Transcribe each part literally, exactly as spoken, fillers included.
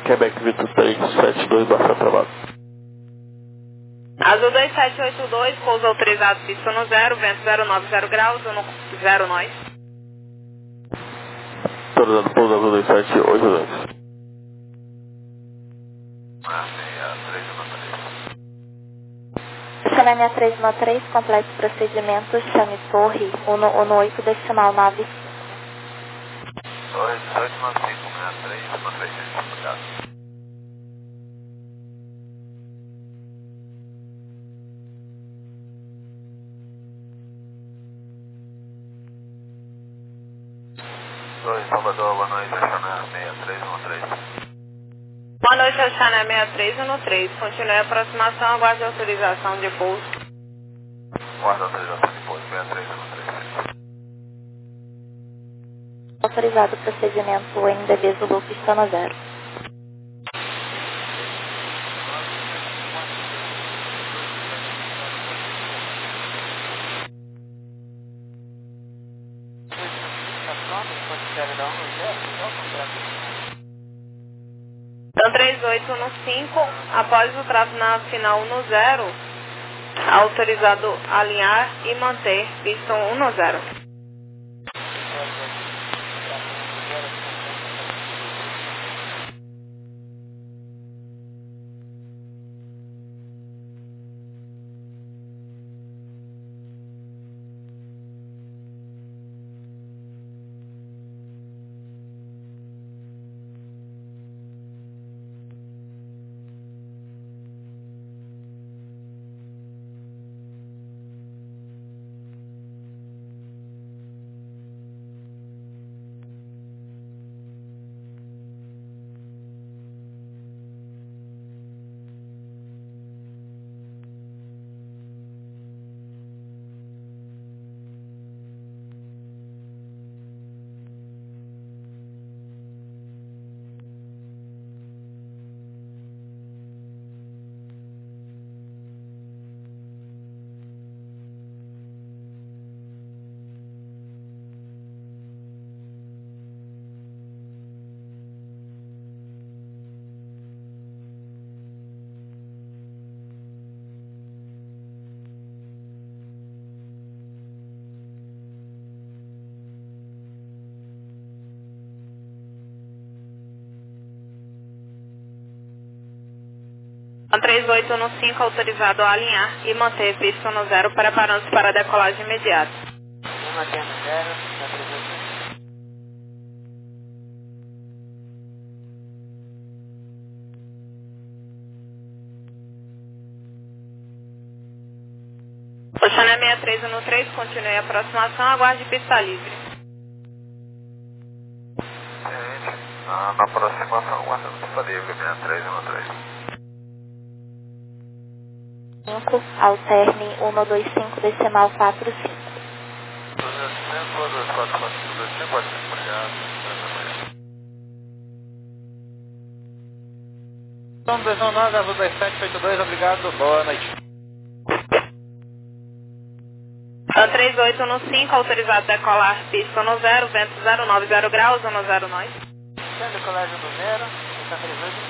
Quebec Vitor três sete dois, baixo aprovado. Azul dois sete oito dois, pouso autorizado, pista no zero, vento zero nove zero graus, no zero nós. Autorizado pouso Azul dois sete oito dois. Chame seis três um três, complete procedimento, chame torre um um oito, decimal nove. Torre dezoito nove cinco, seis três um três, obrigado. Torre Salvador, boa noite, Xané seis três um três. Boa noite, Xané seis três um três. Continue a aproximação, aguarde a autorização de pouso. Guarda a autorização de pouso, seis três um três. Autorizado o procedimento em D B Zulu, pista no zero. Então três oito um cinco, após o tráfego na final no zero, autorizado alinhar e manter pista um no zero. três oito um cinco, autorizado a alinhar e manter pista no zero, preparando-se para a decolagem imediata. Mantendo zero, Oxané seis três um três, continue a aproximação, aguarde pista livre. Gente, na, na aproximação, guardando pista livre, seis três um três. cinco, alterne um dois cinco, decimal quatro cinco. duzentos e cinco, dois quatro quatro, duzentos e cinco, quatro cinco, obrigado. Então, dois um nove, Azul dois sete oito dois, obrigado, boa noite. Então três oito um cinco, autorizado a decolar pista no zero, vento zero nove zero graus, no zero nós. Sendo colégio do zero, está três oito.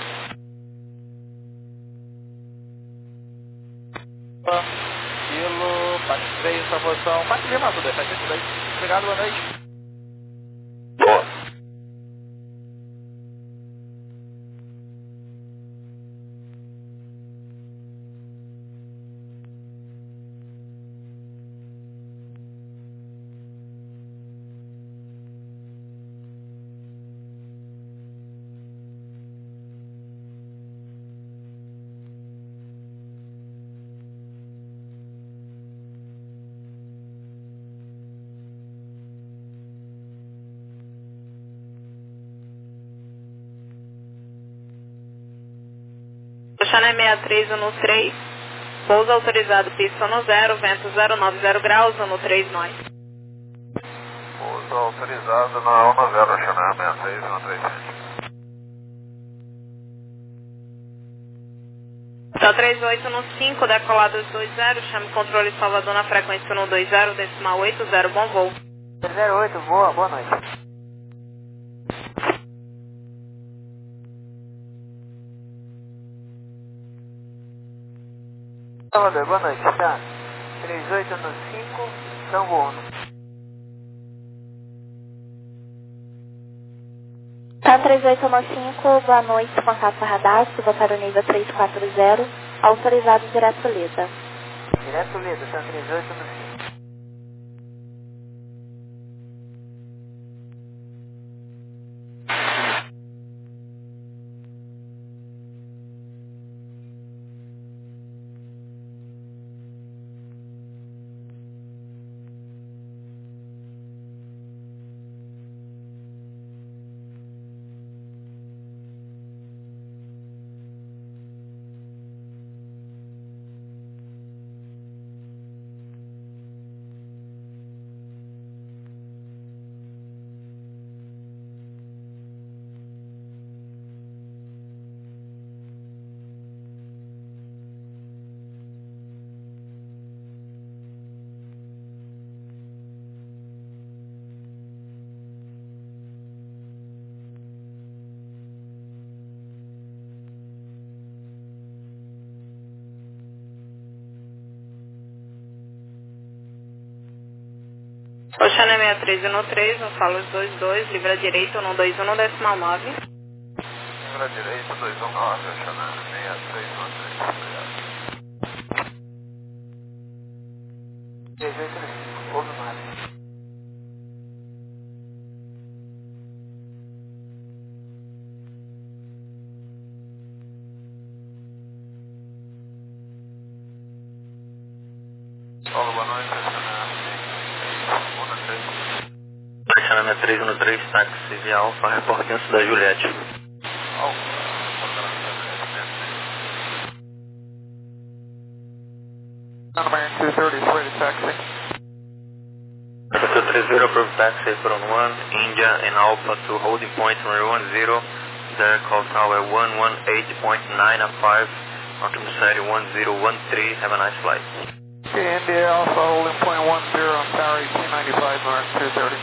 Kilo, quatro três, sua posição, quatro Lima, Azul dois sete oito dois. Obrigado, boa noite. Boa. Oxané seis três um três, pouso autorizado pista no zero, vento zero nove zero graus, no três nós. Pouso autorizado na um zero, Xané seis três um três. Então três oito um cinco, decoladas dois zero, chame controle Salvador na frequência um dois zero, decimal oito zero, bom voo. zero oito, boa, boa noite. Salvador, boa noite, tá? três oito um cinco, Tango Uno. Tá três oito um cinco, boa noite, contato radastro, vou para o nível três quatro zero, autorizado direto Leda. Direto Leda, tá três oito um cinco. Oxana sessenta e três um três, eu falo os dois dois, livre à direita, um dois um, decimal nove. Livre à direita, dois um nove, Oxana sessenta e três um três, obrigado. três oito um cinco, ouve mais. Paulo, boa noite, Oxana Oxana sessenta e três um três, táxi via Alfa, reporte antes da Juliette. Alfa, Miami two thirty, ready taxi. Two three zero, approved taxi from one, India and Alpha to holding point number one zero, there call tower one one eight point nine five, altimeter one zero one three, have a nice flight. Okay, India Alpha holding point one zero on tower eighteen ninety-five, North two thirty.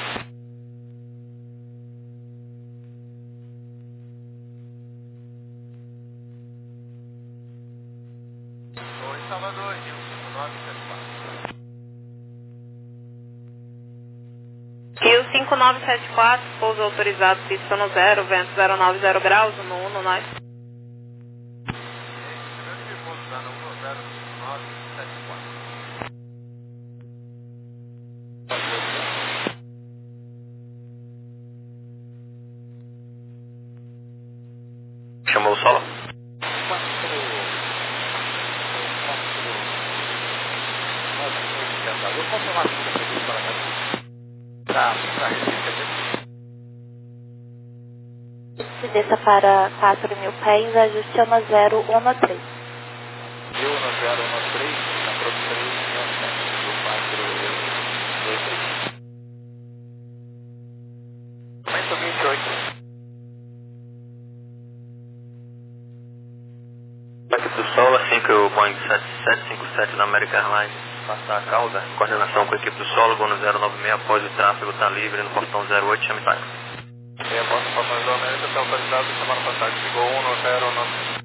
Oi, Salvador, Rio cinco nove sete quatro. Rio cinco nove sete quatro, pouso autorizado, pista no zero, vento zero nove zero graus, no Uno, nós. Grande pouso da um zero nove sete quatro. Chamou o solo? Eu vou confirmar se você fez para cá. Tá, pra Recife. Se desça para quatro mil pés, ajuste uma zero um três. Eu no zero um três, na produção do quatro dois três. Aumento vinte e oito. Aqui do solo, assim que o Boeing sete sete cinco sete da American Airlines passar a cauda, coordenação com a equipe do solo, voo no zero nove seis, após o tráfego está livre no portão zero oito, chame táxi. E a Boston Papai da América está autorizado semana passada, chegou um no zero nove.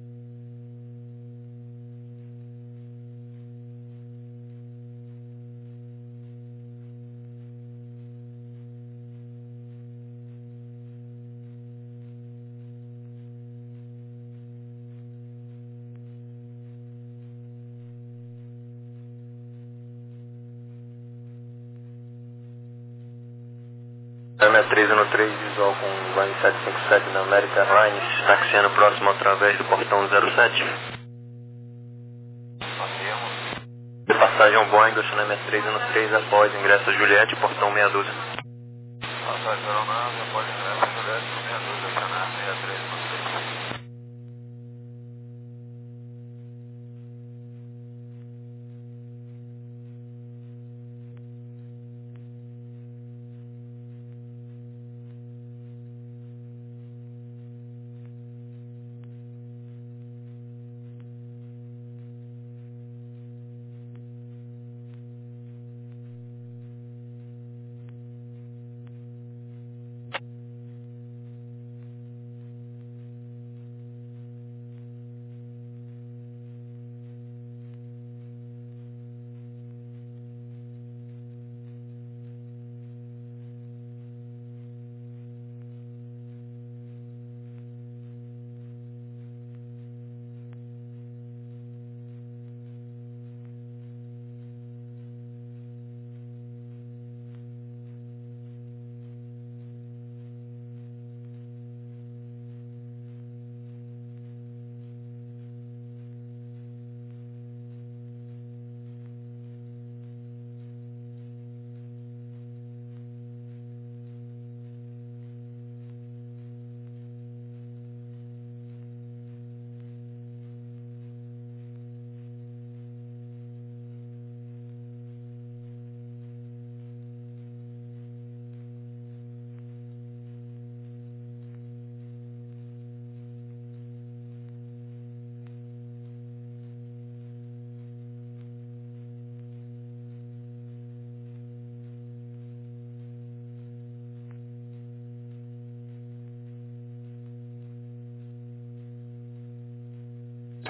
sessenta e três um três, visual com o Boeing sete cinco sete da American Airlines, taxiando próximo através do portão zero sete. De passagem ao Boeing, Oxana sessenta e três um três, após ingresso a Juliette, portão meia dúzia. Passagem aeronave, após ingresso a Juliette, meia dúzia, Oxana sessenta e três um três.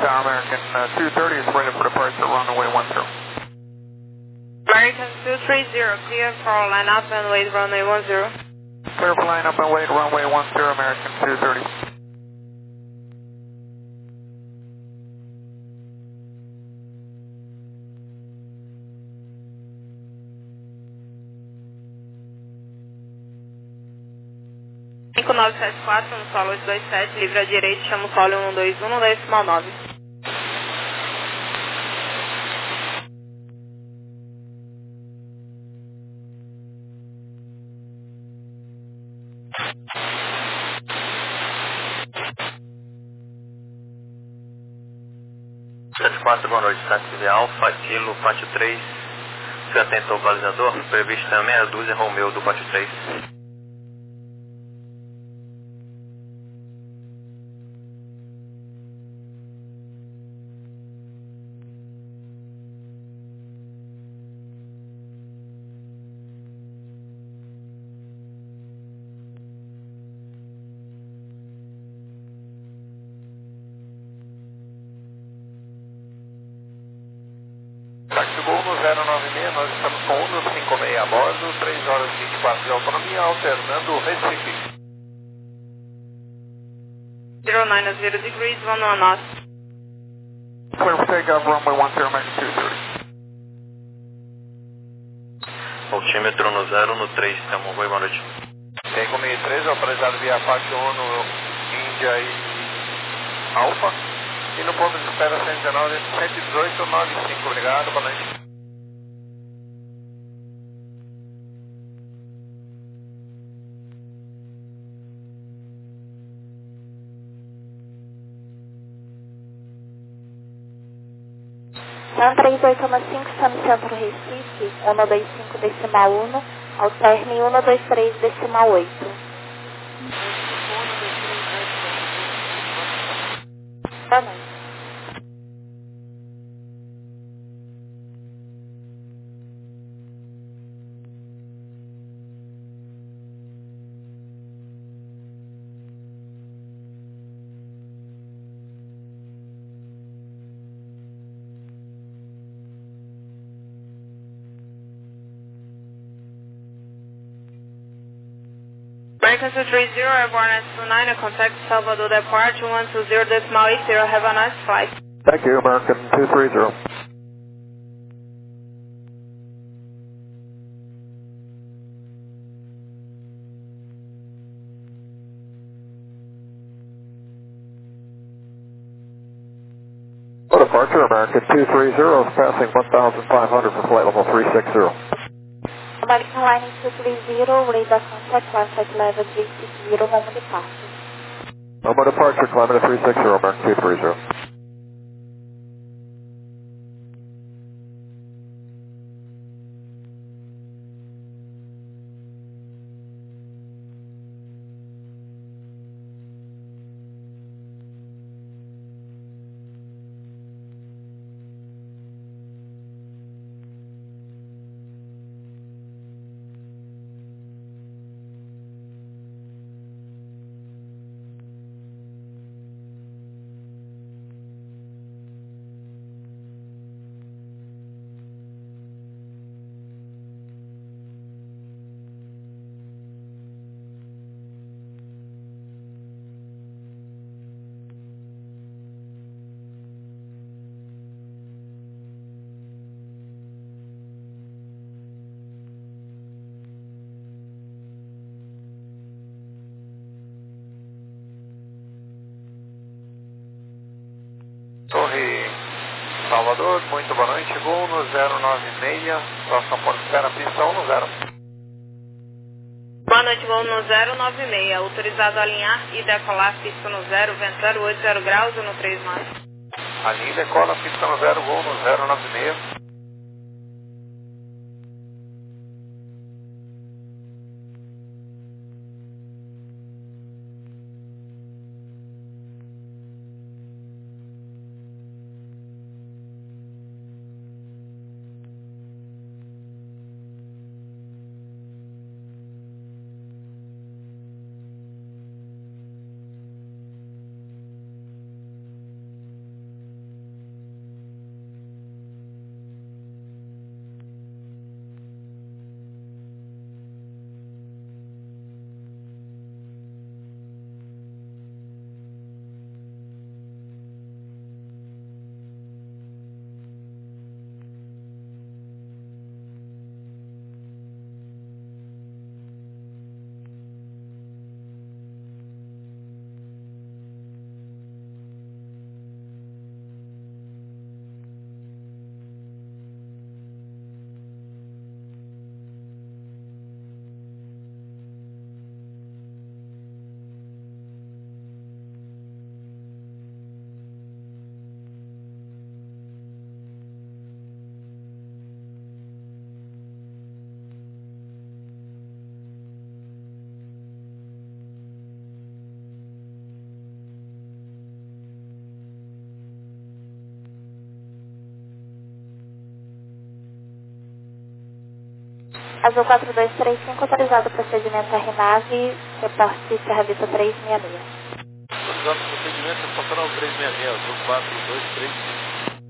Tower, American uh, two thirty is ready for departure, runway one zero. American two three zero, clear for line up and wait runway one zero. Clear for line up and wait runway one zero, American two thirty. cinco nove sete quatro, no solo oito dois sete, livre à direita, chama o solo um dois um, no decimal nove. sete quatro, boa noite, táxi Alfa, Kilo, Pátio três. Se atento ao balizador, previsto é meia dúzia, Romeu do Pátio três. Táxi Gol no zero nove seis, nós estamos com um no cinco seis a bordo, três horas e vinte e quatro de autonomia, alternando Recife. zero nine zero degrees, one one knots. Clear for takeoff, runway one zero, American two thirty. Altímetro no zero, no três, chama o voo, boa noite. Tem comigo três, autorizado via Pátio ONU, Índia e Alfa. E no ponto de espera cento e dezenove, cento e dezoito, nove cinco, obrigado, boa noite. Sam três oito cinco, está no centro Recife, um dois cinco decimal um, alterne um dois três decimal oito. Boa noite. American two three zero, airborne S two nine, contact Salvador departure one two zero decimal eight zero, have a nice flight. Thank you, American two three zero. For departure, American two three zero is passing one thousand five hundred for flight level three six zero. American Line two three zero, radar contact one five level three six zero, home departure. Home departure, kilometer three six zero, American two three zero. Torre Salvador, muito boa noite, Gol no zero nove seis, próximo ponto de espera, pista um no zero. Boa noite, voo no zero nove seis, autorizado a alinhar e decolar, pista no zero, vento zero oito zero graus no três mais. Alinha e decola, pista no zero, Gol no zero nove seis. Azul quatro dois três cinco, autorizado o procedimento R nave, reporte Serra Vista três seis seis. Autorizado o procedimento, estacional três seis seis, Azul quatro dois três cinco.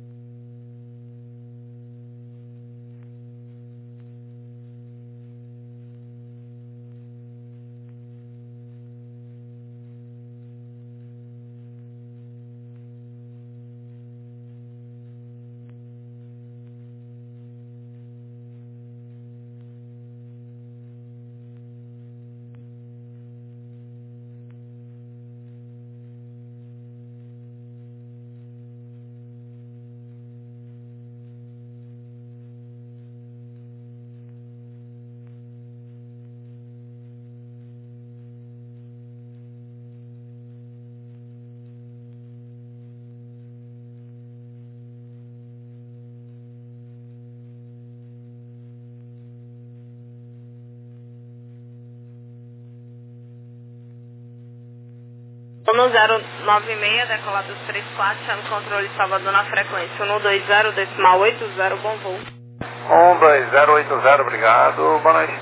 um zero nove seis, decolado dos três quatro, chame controle de Salvador na frequência um dois zero, decimal oito zero, bom voo. um dois zero oito zero, obrigado, boa noite.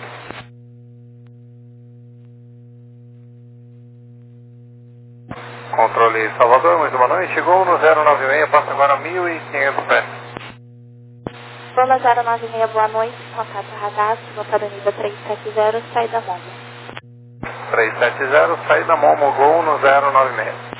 Controle Salvador, muito boa noite, chegou no zero nove seis, passa agora mil e quinhentos pés. Lula zero nove seis, boa noite, contato radar, siga para o nível três sete zero, saída Momo. três sete zero, saída Momo, Gol no zero nove seis.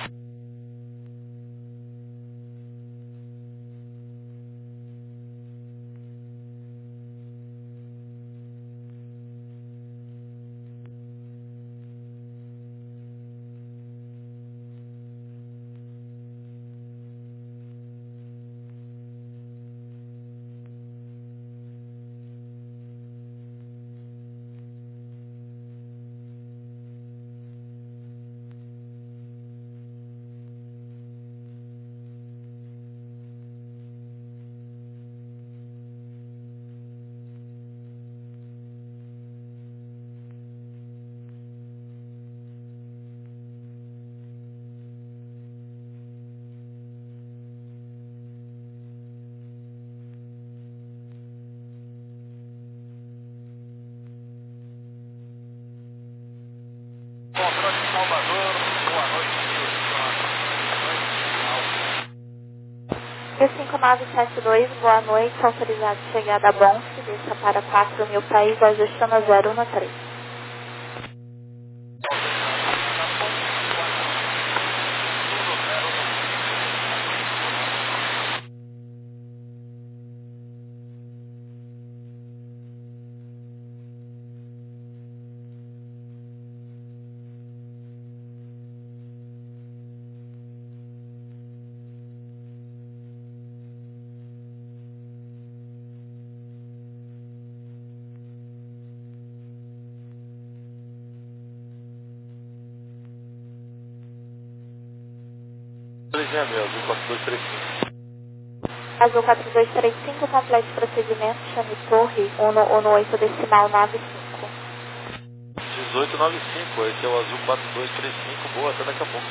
cinco nove sete dois, boa noite, autorizado chegada a Bonse, desça para quatro mil pés, ajuste no zero um três. três seis seis, Azul quatro dois três cinco. Azul quatro dois três cinco, complete procedimento, chame torre um um oito decimal nove cinco. dezoito nove cinco, esse é o Azul quatro dois três cinco, boa, até daqui a pouco.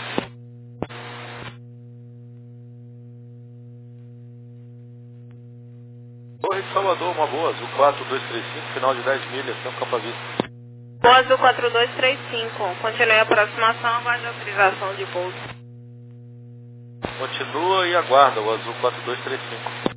Torre de Salvador, uma boa, Azul quatro dois três cinco, final de dez milhas, tempo capa vista. Bom, Azul quatro dois três cinco, continue a aproximação, aguarde a autorização de pouso. Continua e aguarda o Azul quatro dois três cinco.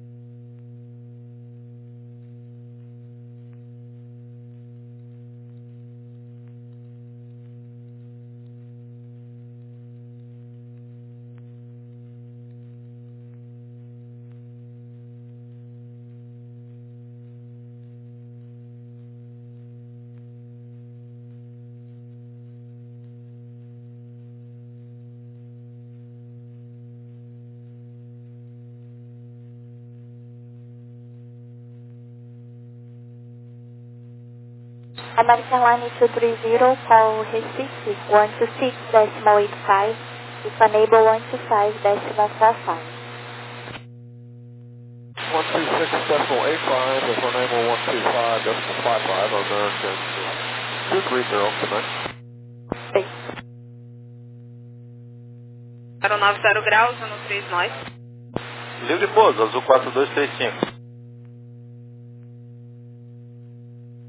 American Line two three zero, call Recife one two six decimal eight five, if enable one two five decimal four five. one two six decimal eight five, if enable one two five decimal five five, American two three zero, connect. zero nove zero graus, ano três nós. Livre pouso, Azul quatro dois três cinco.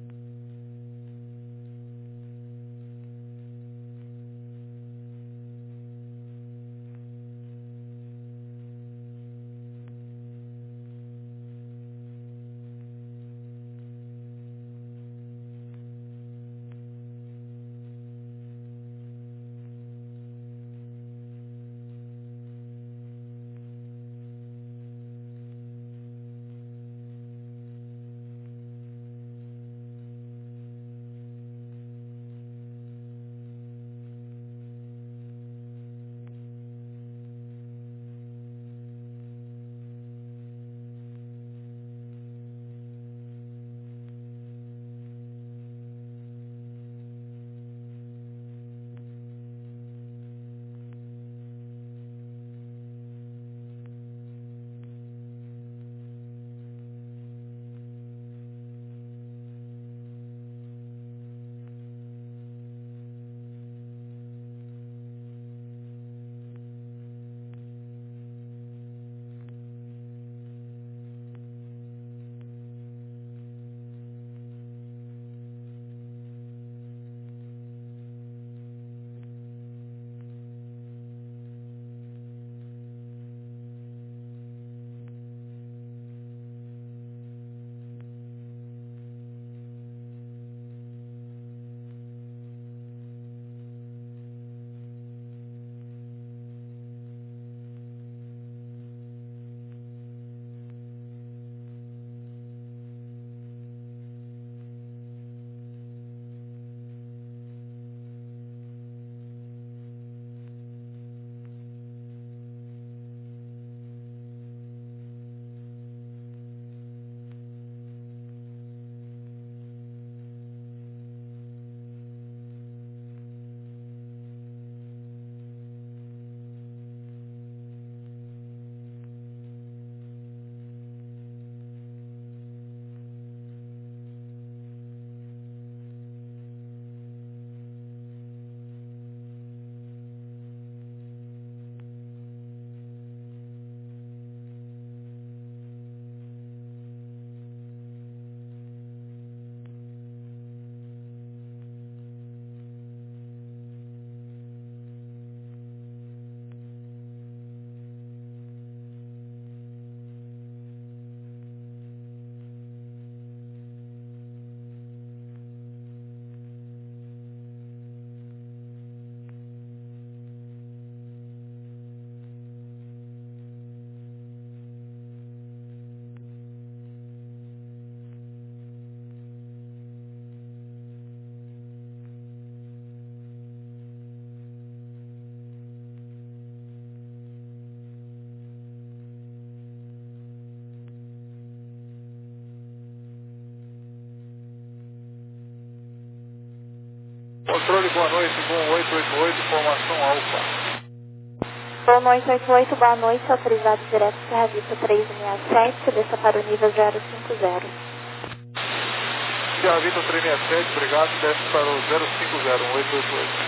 Controle, boa noite, bom oito oito oito, formação Alfa. Boa noite, oito oito, boa noite, autorizado direto Serra Vista três seis sete, desça para o nível zero cinco zero. Serra Vista três seis sete, obrigado, desce para o zero cinco zero, um oito oito oito.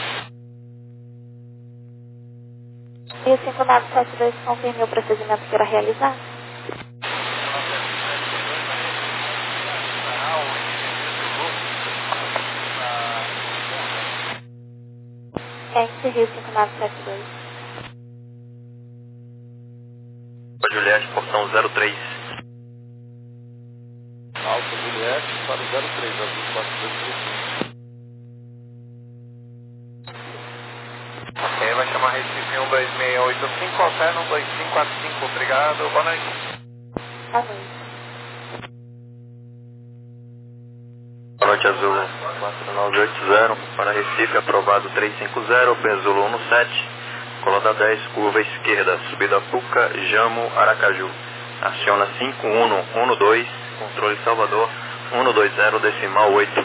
E o cinco nove sete dois confirme o procedimento que irá realizar. Ente Rio cinco nove sete dois. Juliette, portão zero três. Alfa Juliette para o zero três, azul quatro dois três. Ok, vai chamar Recife um dois seis oito cinco, alterna um dois cinco quatro cinco, obrigado, boa noite. Boa noite. Boa noite, Azul quatro nove oito zero, para Recife, aprovado três cinco zero, Azul um sete, colada dez, curva esquerda, subida Puca, Jamo, Aracaju. Aciona cinco um um dois, controle Salvador, um dois zero, decimal oito.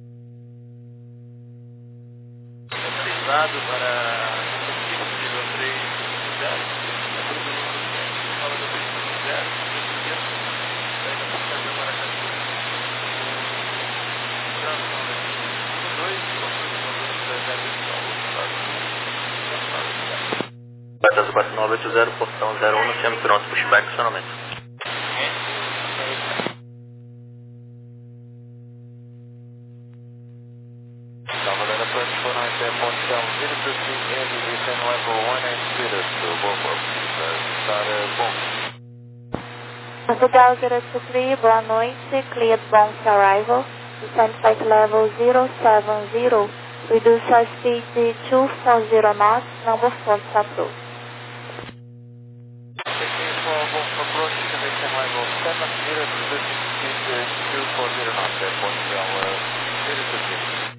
Autorizado para Recife, nível três cinco zero, grupo número sete, Salvador três cinco zero, esquerda, saída Puca, Jamo, Aracaju. Azul quatro nove oito zero, portão zero um, semi pronto, pushback, acionamento. Salvador approach four nine seven point seven, zero two three, and descend level one and speed up to both of start bom. Portugal zero two three, boa noite, cleared bounce arrival, descend flight level zero seven zero, reduce our speed to two four zero knots, number four approach. Approach to descend level seven zero, reducing speed to two four zero knots, airport zero two three.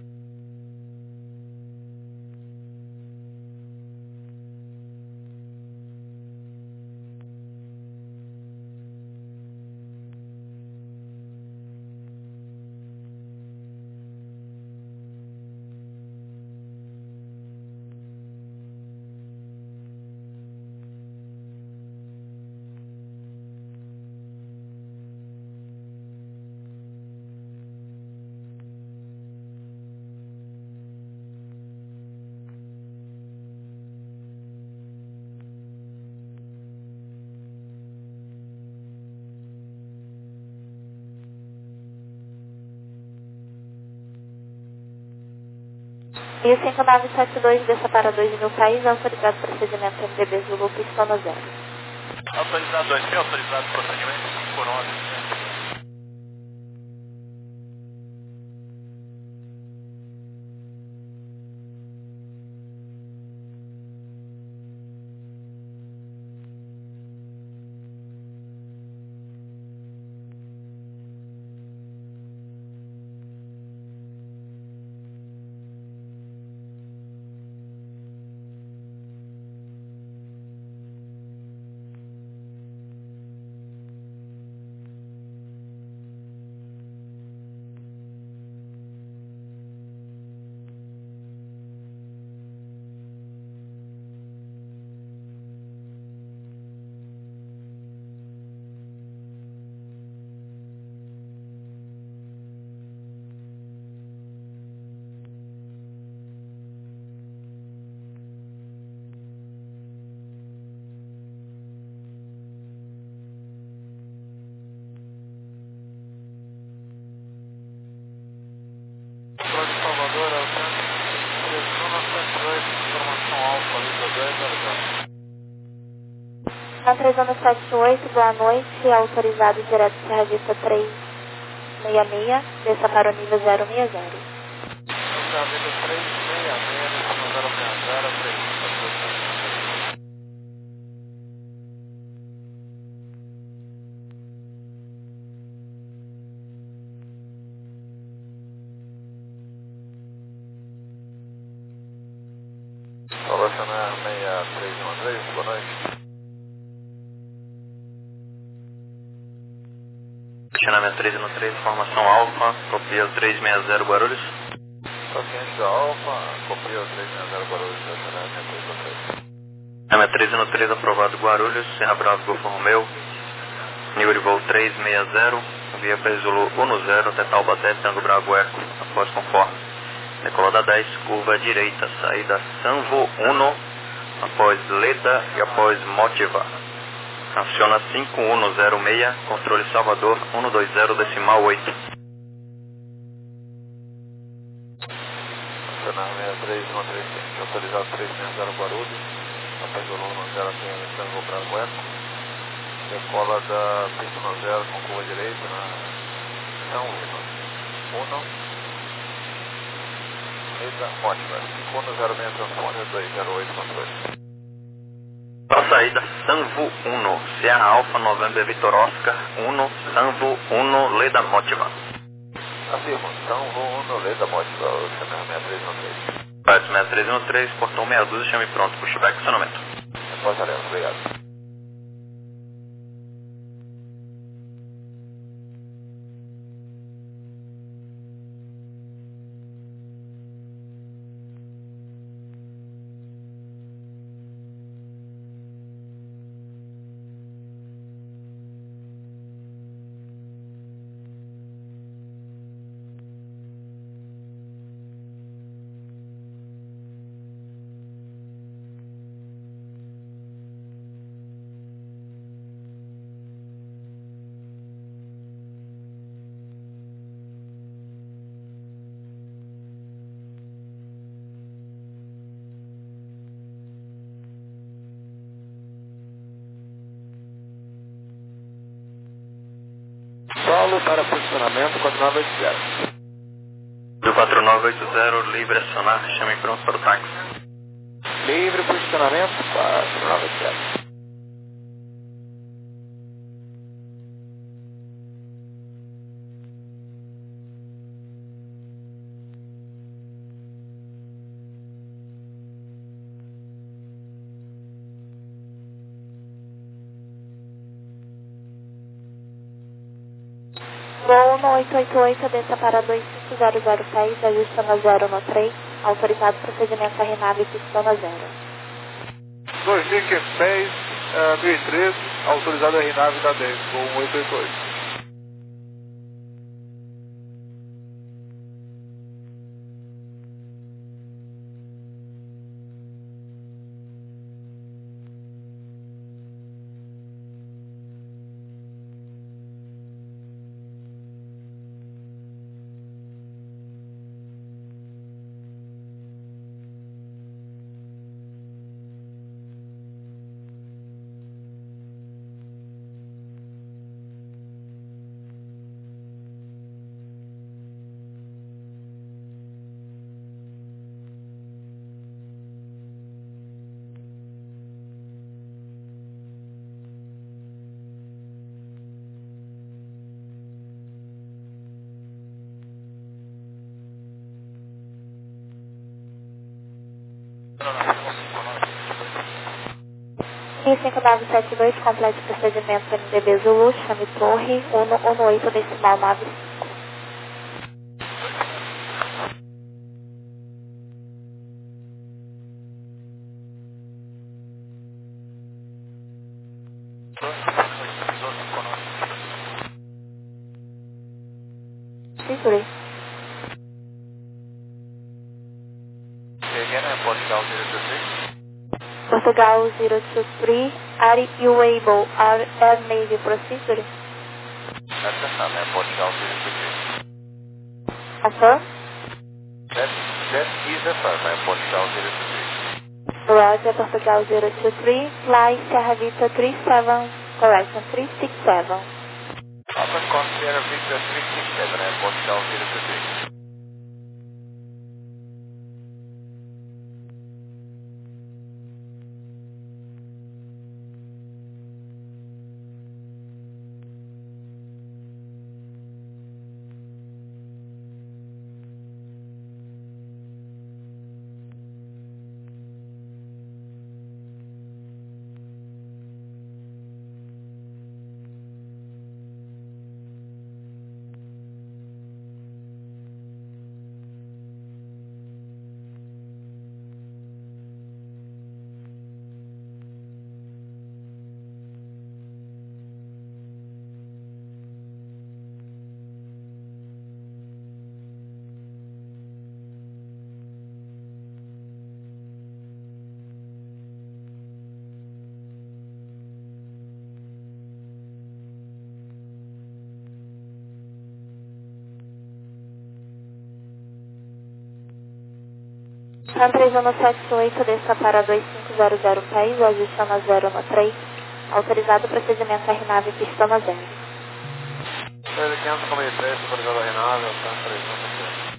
E o cinco nove sete dois, desça para dois mil país, autorizado procedimento M D B Zulu, pistona zero. Autorizado dois mil, autorizado procedimento por ordem. Na três um sete oito, boa noite, autorizado direto Serra Vista três seis seis, desça para o nível zero seis zero. Serra Vista três seis seis, descendo zero seis zero, três. Solucionar seis três um três, boa noite. Questionamento três um três, formação Alfa, copia três seis zero Guarulhos. Paciente Alfa, copia o três seis zero Guarulhos, estacionário seis três um três. M treze no três, aprovado Guarulhos, Serra Bravo, Golfo Romeu, nível de voo três seis zero, via Pesolo um zero, até Taubaté, Tango Bravo Eco, após conforme. Decolada dez, curva direita, saída Sanvo um, após Leda e após Motiva. Aciona cinco um zero seis, controle Salvador um dois zero decimal oito. Acionar seis três um três cinco, autorizado três seis zero Guarulhos, Pesolo um zero até Tango Bravo Eco. Decola da pista um zero com curva direita na São um, Leda Motiva, cinco um zero seis transponder dois zero oito controle. Para saída Sanvo um, Serra Alfa November Vitor Oscar um, Sanvo um, Leda Motiva. Afirmo, Sanvo um, Leda Motiva, o seis três um três. Parte seis três um três, portão meia dúzia, chame pronto, pushback acionamento. Após Ariano, obrigado. Solo para posicionamento quatro nove oito zero. Do quatro nove oito zero, livre acionar, chame pronto para o táxi. Livre posicionamento quatro nove oito zero. Voo no oito oito oito, desça para dois cinco zero zero seis, ajustando a zero no três, autorizado procedimento a renave pistona zero. dois cinco seis, mil e treze, autorizado a renave da dez, voo oito oito oito. E cinco nove sete dois, complete procedimento N D B Zulu, chame torre um um oito decimal nove cinco. Segure. Portugal zero two three, are you able, are Air Navy procedure? That's affirm, Airport Portugal zero two three. Affirm? That, that is affirm, Airport Portugal zero two three. Roger, Portugal zero two three, fly Sierra Vita three seven, correction, three six seven. Upper Con Sierra Victor three six seven, Airport Portugal zero two three. Pan três um sete oito, desça para dois cinco zero zero pés, ajuste a zero no três. Autorizado o procedimento R nave pista no zero. três quinhentos, comando três, autorizado R nave, Pan três um sete oito.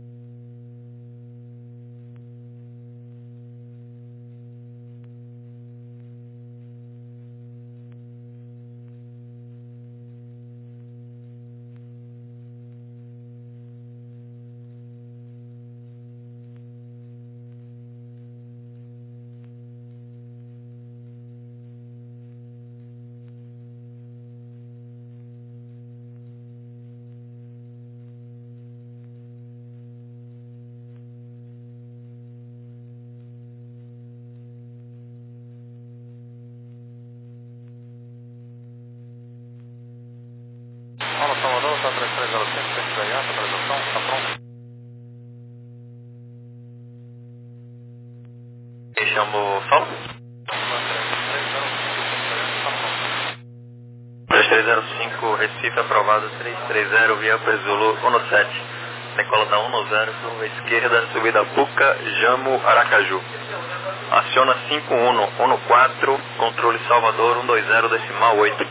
Fala, Salvador, tá três três zero cinco, tem que ganhar, atualização, tá pronto? Quem chamou Sol? três três zero cinco, Recife, aprovado três três zero, via Zulu um sete. Decola da um zero, curva esquerda, subida Puca, Jamo, Aracaju. Aciona cinco um um quatro, controle Salvador um dois zero, decimal oito.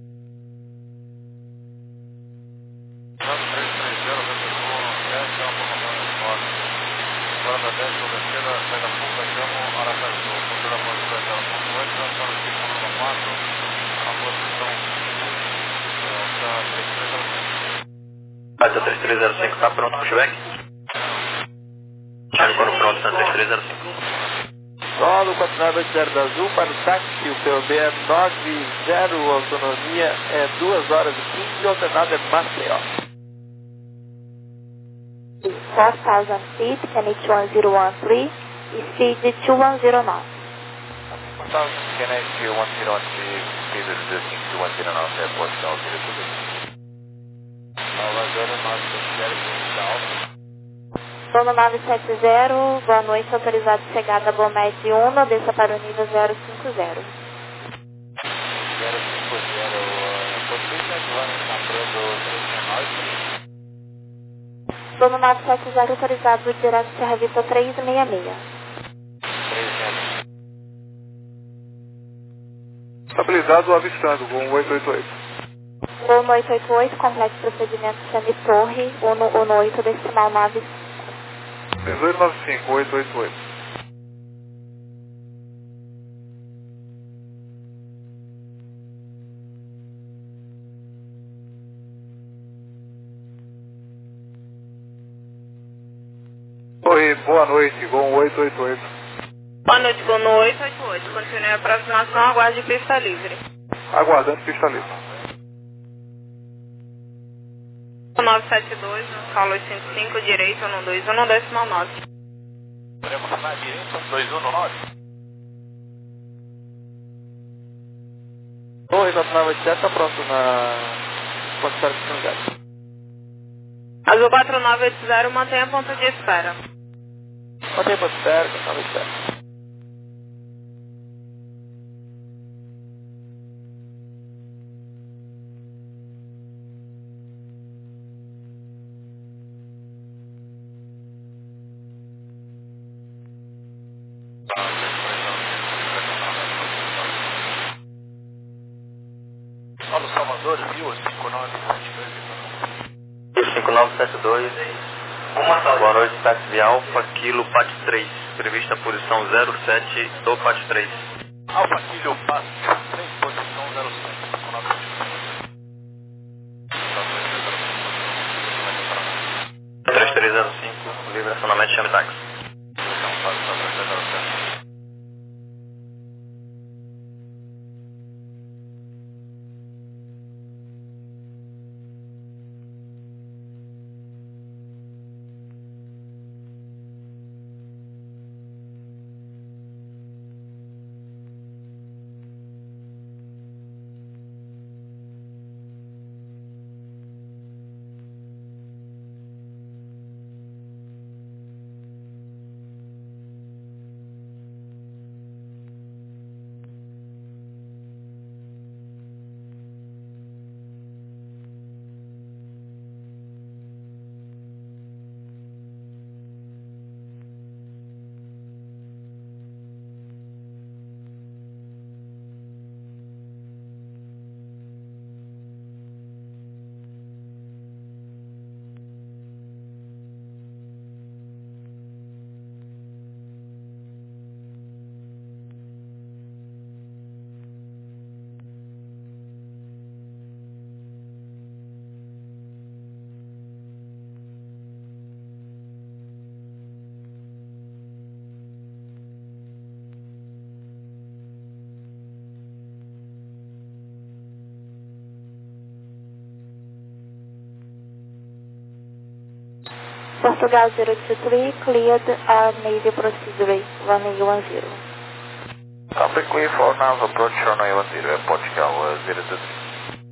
Bata três três zero cinco, tá pronto pro pushback? Chega quando pronto, tá três três zero cinco. Solo quatro nove oito zero da Azul para o táxi, o P O B é nove zero, autonomia é duas horas e quinze, alternado é Maceió. four thousand feet, Kennedy one zero one three, speed two one zero knots. four thousand, Kennedy one zero one three, speed reducing to one zero knots, airport, altitude. Sono nove sete zero, boa noite, autorizado chegada Bomed um, desça para o nível zero cinco zero. zero cinco zero, position running Nambrando três Sono nove sete zero, autorizado direto Serra Vista três seis seis. Estabilizado avistando com oito oito oito. Uno oito oito oito, complete procedimento semi-torre, Uno Uno oito, decimal nove. dezoito nove cinco, oito oito oito. Oi, boa noite, Gol oito oito oito. Boa noite, Gol oito oito oito. Continue a aproximação, aguarde pista livre. Aguardando pista livre. nove sete dois, fala oitocentos e cinco, direito, um dois um, decimal nove. Podemos na direita, dois um nove. Torre quatro nove oito sete, tá pronto na quantidade de unidade. Azul quatro nove oito zero, mantenha ponto de espera. Mantém ponto de espera, quatro nove oito sete. Fala, Salvador, viu? cinco nove sete dois. cinco nove sete dois, boa noite, táxi Alfa, Kilo, P A T três, prevista posição zero sete do P A T três. Alfa Kilo, P A T três, posição zero sete. cinco nove três três zero cinco, livre acionamento, chame táxi. Portugal zero two three, cleared our Navy procedure one eight one zero. Copy Q for now, approach runway one zero, Portugal uh, zero two three.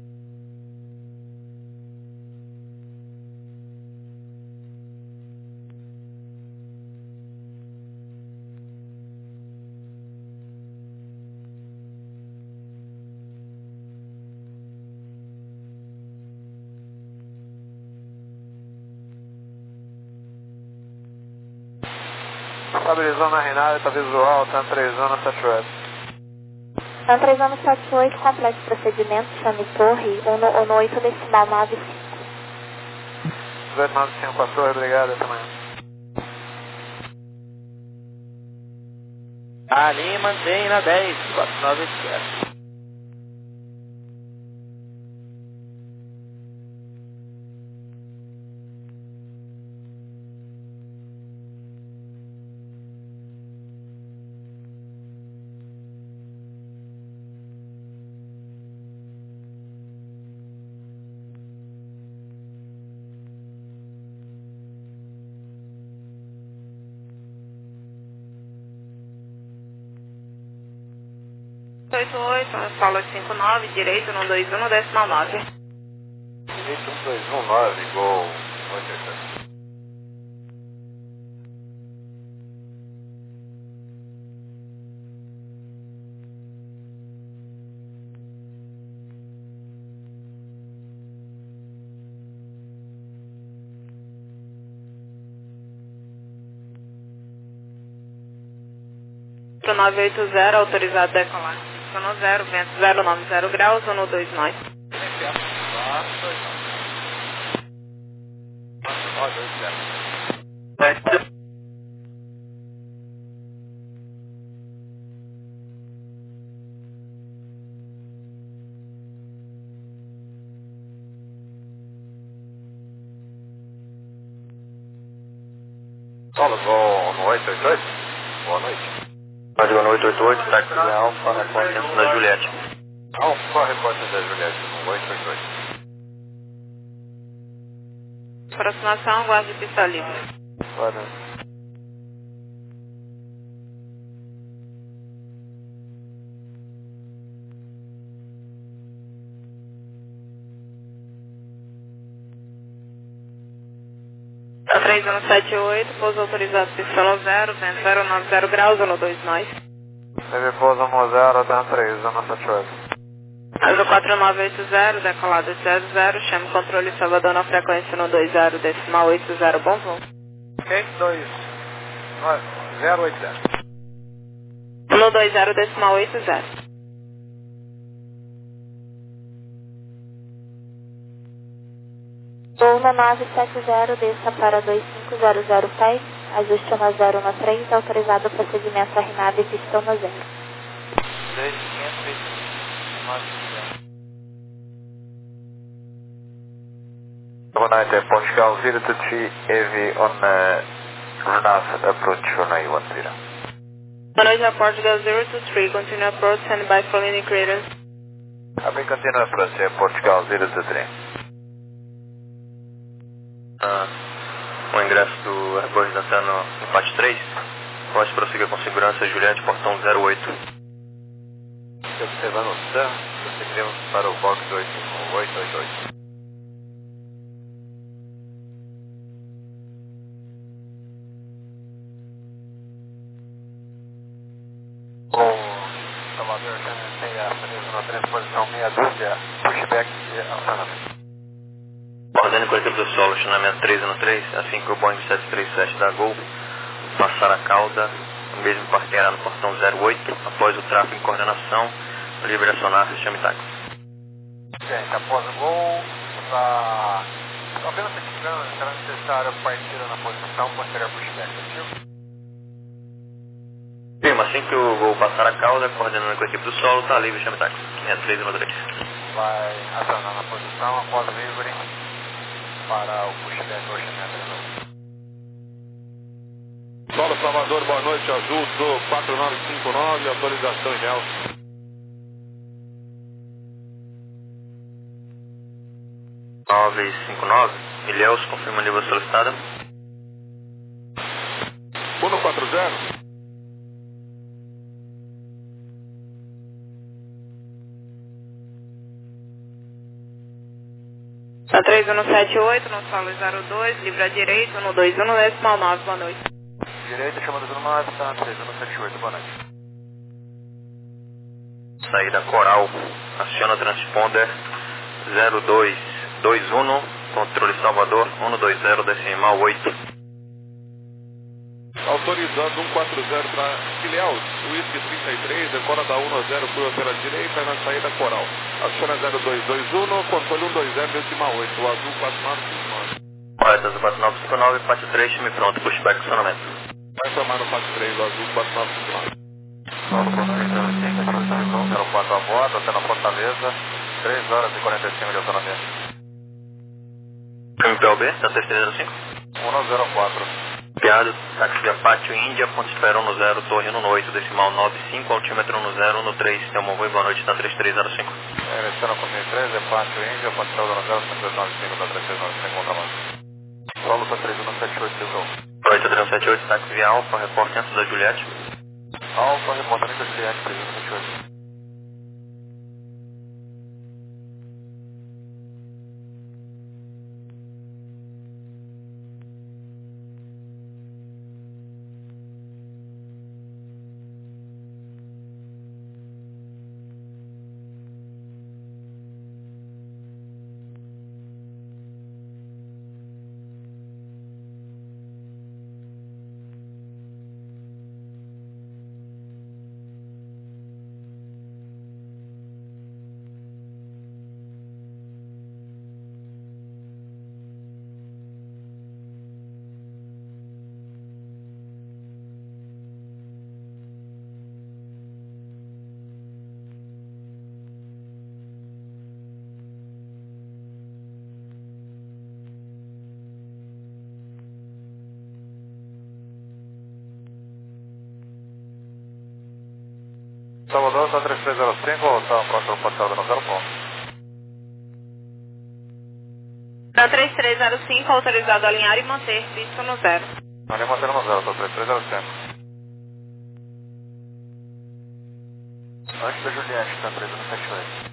Estabilizando a Renata, tá visual, tá três anos, sete oito. Tá três anos sete oito, complete procedimento, chame torre, um no oito decimal nove cinco. dezoito nove cinco para a torre, obrigado, até amanhã. A linha mantém na dez, quatro nove zero. oito oito, solo cinco nove, direito no dois um, decimal nove. Direito um dois um nove, gol oito oito. nove oito zero, autorizado a decolar. Sono zero, vento zero nove zero graus, sono dois nós. Solo, gol no oito oito oito. Boa noite. Código no oito oito oito, táxi de Alfa, repórter da Juliette. Alfa, repórter da Juliette, no oito oito oito. Aproximação, guarda de pista livre. Boa noite. A três um sete oito, pouso autorizado pista zero, vento zero nove zero graus, sono dois nós. Teve pouso no zero, dan três um sete oito. Asa quatro nove oito zero, decolado zero zero, chame controle Salvador na frequência no dois zero, decimal oito zero, bom voo. Ok, dois zero oito zero. No dois zero, decimal oito zero. Voo na nove sete zero, desça para dois cinco zero zero pés, ajuste na zero na três, autorizado o procedimento RNAV pistão no zero. dois quinhentos Good night, uh, Portugal zero two three, A V on uh, RNAV approach runway one zero. Boa noite, Portugal zero two three, continue approach, stand by for landing clearance. I've been continue approach, uh, Portugal zero two three. Ah, o ingresso do Airbus já está no, no P A T três. Pode prosseguir com segurança, Juliette, portão zero oito. Observando o Sam, prosseguiremos para o box dois cinco oito oito oito. O Salvador já tem a três um três, posição meia dúzia, pushback e acionamento. Ordem com a equipe do solo, acionamento três um três, assim que o Boeing sete três sete da Gol passar a cauda, o mesmo parqueará no portão zero oito, após o tráfego em coordenação, livre acionar, chame táxi. Gente, após o gol, está apenas certificando, será necessário partida na posição posterior pushback, ativo? Firma, assim que o Gol passar a cauda, coordenando com a equipe do solo, está livre, chame táxi, três um três. Vai acionar na posição após livre para o pushback orçamento. Solo Salvador, boa noite, azul do quatro nove cinco nove, autorização em real. nove cinco nove, Ilhéus, confirma a nível solicitada. um quatro zero. Na três um sete oito, no solo zero dois, livre à direita, um dois um, decimal nove, boa noite. Direita, chamada zero nove, tá, três um sete oito, boa noite. Saída Coral, aciona transponder zero dois dois um, controle Salvador, um dois zero, decimal oito. Autorizando um quatro zero para filial, Whisky trinta e três, decola da um zero, curva pela direita, na saída Coral. Aciona zero dois dois um, controle um dois zero, decimal oito, o azul quatro nove cinco nove. Correto, quatro nove cinco nove, parte três, time pronto, pushback, acionamento. Vai tomar no parte três, o azul quatro nove cinco nove. Solo com três zero cinco, zero quatro a bordo, até na Fortaleza, três horas e quarenta e cinco de autonomia. M P L B, tá três três zero cinco? um zero quatro. Piado, táxi de Apátio, Índia, ponto espera um zero, torre um oito, decimal nove cinco, altímetro um zero um três, tem uma boa noite, tá três três zero cinco. Direcção com três, é Pátio Índia, ponto espera um zero, cinco nove cinco, tá três três nove cinco, contramão. Solo para três um sete oito, livro. oito três sete oito, táxi via Alfa, reporte antes da Juliette. Alfa, reportamento da Juliette, três um sete oito. Salvador, está três três zero cinco, ou está próximo do portal do zero ponto? Na três três zero cinco, autorizado a alinhar e manter pista no zero. Ali manter no zero, está três três zero cinco. Antes da Juliette, está três um sete oito.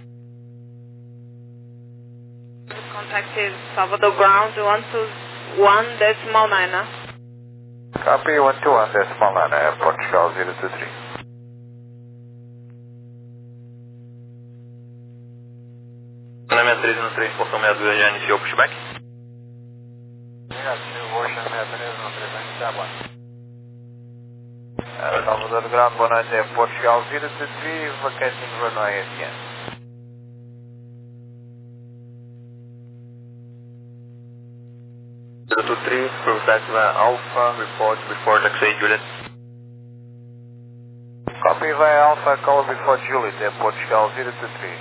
Contact is Salvador ground one two one decimal nine, né? Copy one two one decimal nine, é Portugal zero two three. Na minha três um três, portão sessenta e dois, já iniciou o pushback? Negativo, Ocean sessenta e três um três, vai iniciar agora. Salvador ground, boa noite, é Portugal zero two three, vacating runway again. zero two three, contact via Alpha, report before taxi Juliet. Copy via Alpha, call before Juliet, é Portugal zero two three.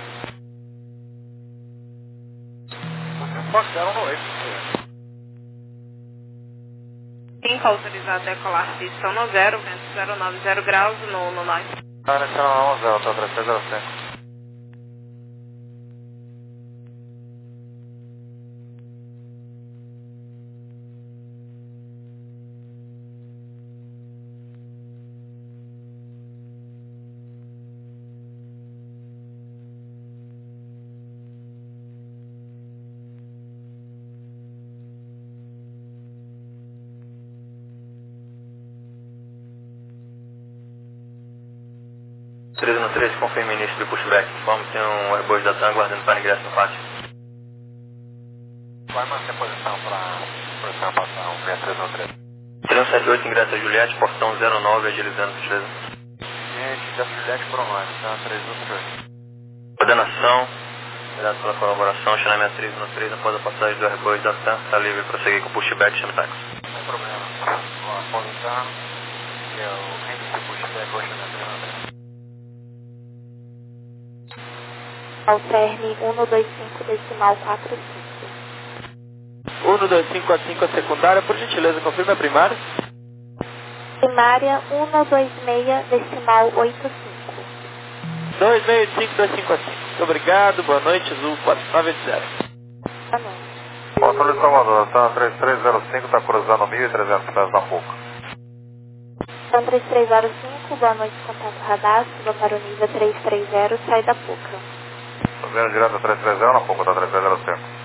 Portugal um oito. cinco, autorizado a decolar pista no zero, vento zero nove zero graus, no, no nós. Direcção um zero, está três três zero cinco. três um três, confirma o início do pushback. Vamos ter um Airbus da TAM aguardando para ingresso no pátio. Vai manter posição para posição passar um V três um três. três um sete oito, ingresso a Juliette, portão zero nove, agilizando, beleza? Gente, da Juliette por online, tá? três um sete oito. Coordenação, obrigado pela colaboração, China três um três, após a passagem do Airbus da TAM, está livre para prosseguir com o pushback, chama táxi. Sem problema. Vamos posição, e é o índice de pushback hoje na três um três. Alterne um dois cinco decimal quatro cinco. um dois cinco quatro cinco a secundária, por gentileza, confirme a primária. Primária um dois seis decimal oito cinco. dois seis cinco dois cinco cinco. Muito obrigado, boa noite, Azul quatro nove zero. Boa noite. Controle de Salvador, tá três três zero cinco, tá cruzando mil e trezentos pés na boca. Então três três zero cinco, boa noite, contato radar, suba para o nível três três zero, saída Puca. Subindo direto a três três zero, na Puca da três três zero cinco.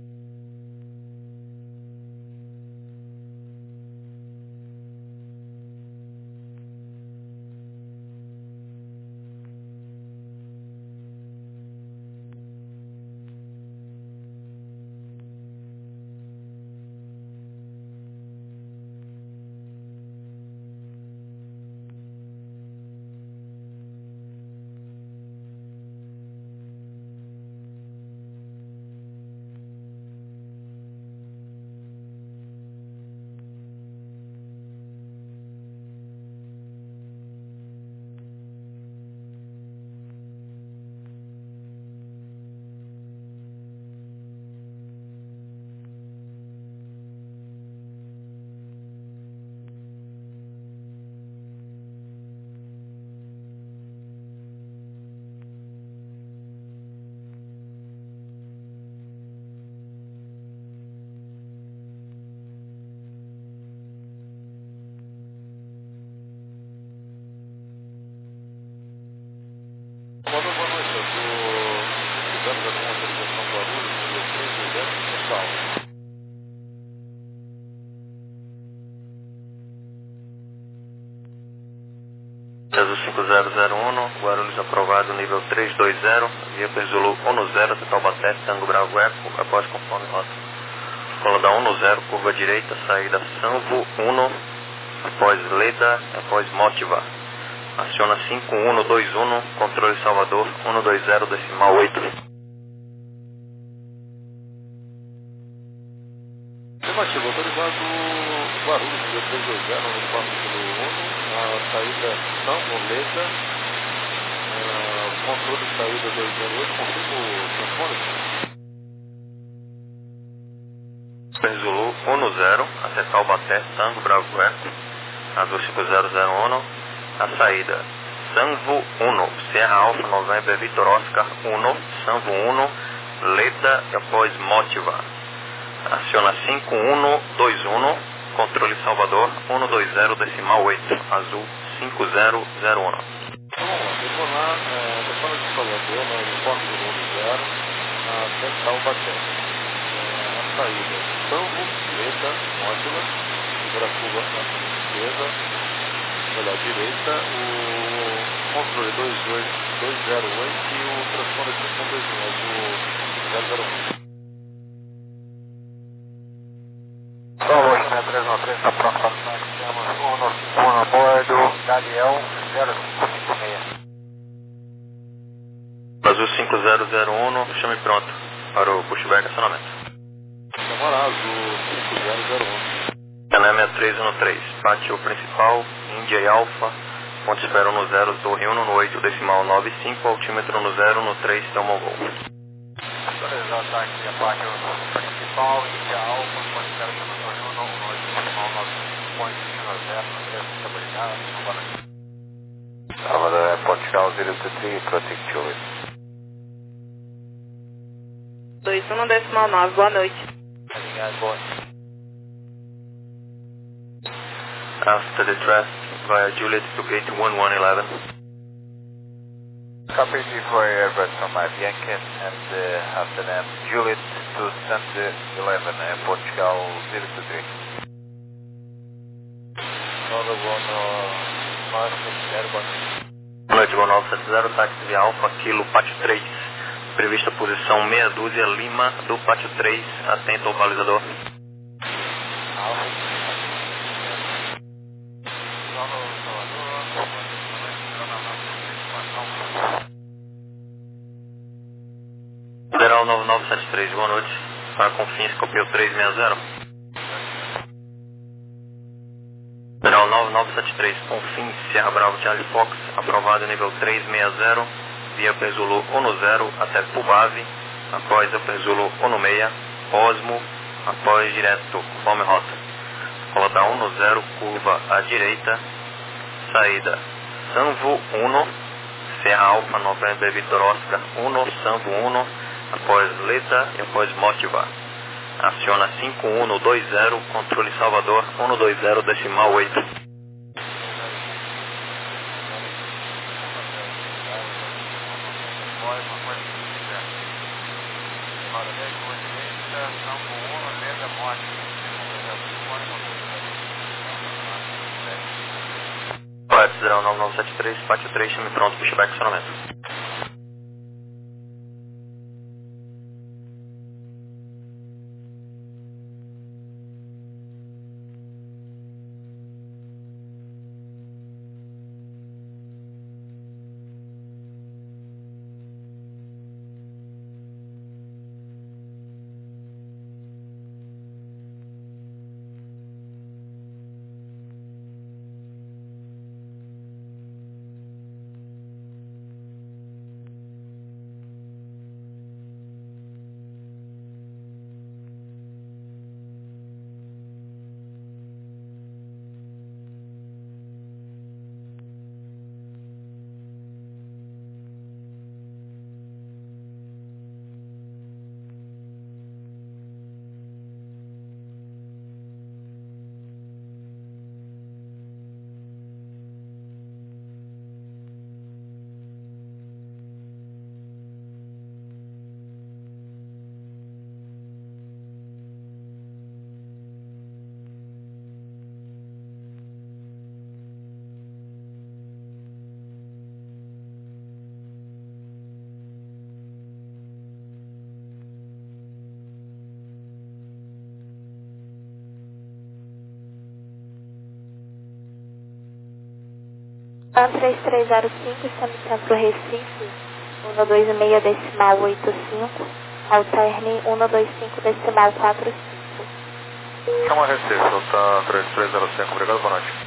Azul cinco zero zero um, Guarulhos aprovado, nível três dois zero, via Zulu um zero, Taubaté, Tango Bravo Eco, após conforme rota. Escola da um zero, curva direita, saída Sanvo um, após Leda, após Motiva. Aciona cinco um dois um, controle Salvador, um dois zero, decimal oito. Afirmativo, autorizado Guarulhos, nível três dois zero, no espaço pelo um. A saída São Moleta, uh, controle de saída dois zero oito, confirma o transponder? Zulu um zero, até Taubaté, Tango Bravo Eco, Azul cinco zero zero um, a saída Sanvo um, Serra Alfa Novembro Vitor Oscar um, Sanvo um, Leda após Motiva. Aciona cinco um dois um, controle Salvador, um dois zero, decimal oito, Azul cinco zero zero um. Vamos lá, eu vou lá, é, depois de Salvador, no informe do um zero, até Taubaté. É, a saída, Sanvo, Leda, Módula, segura a curva na esquerda, olhar à direita, o controle dois zero oito e o transponder cinco um dois um, Azul zero zero um. três um três, está pronto para o táxi, temos um cinco um a bordo, Daniel zero cinco cinco seis. Azul cinco zero zero um, chame pronto para o pushback acionamento. Demora, Azul cinco zero zero um. Caname três um três, pátio principal, Índia e Alfa, ponto espera um zero, torre um no oito, decimal nove cinco, altímetro um zero no três, Telmo Gol. Autorizar o táxi, a pátio principal, Índia Alfa, ponto espera um no torre um no oito, decimal nove cinco, ponto zero no três, muito obrigado, boa noite. Salvador, Portugal zero dois três, Protect Juliet. dois um decimal nove, boa noite. Obrigado, boa noite. After the thrust via Juliet to gate one one eleven. Copy G four Airbus from my Bianchi and uh, after them Juliet to Center eleven, uh, Portugal zero two three. Nova Bono, Márcio zero, boa noite. Boa noite, Bono nove sete zero, táxi via Alfa, Kilo, Pátio três. Prevista posição meia dúzia, Lima, do Pátio três, atento ao balizador. Alfa. Federal nove nove sete três, boa noite. Para Confins, copiou três seis zero. Federal nove nove sete três, Confins, Sierra Bravo, Charlie Fox, aprovado nível três seis zero, via Zulu um zero até Pubave, após a Zulu um seis, Osmo, após direto, conforme rota. Colocar um zero, curva à direita, saída Sanvo um, Serra Alfa Novembro Vitor Oscar um, Sanvo um, após Leda e após Motiva. Aciona cinco um dois zero, controle Salvador um dois zero, decimal oito. Federal nove nove sete três, pátio três, chame pronto, pushback, acionamento. Van três três zero cinco, Semicentro Recife, um dois seis decimal oito cinco, alterne um dois cinco decimal quatro cinco. Chama Recife, tá três três zero cinco, obrigado, boa noite.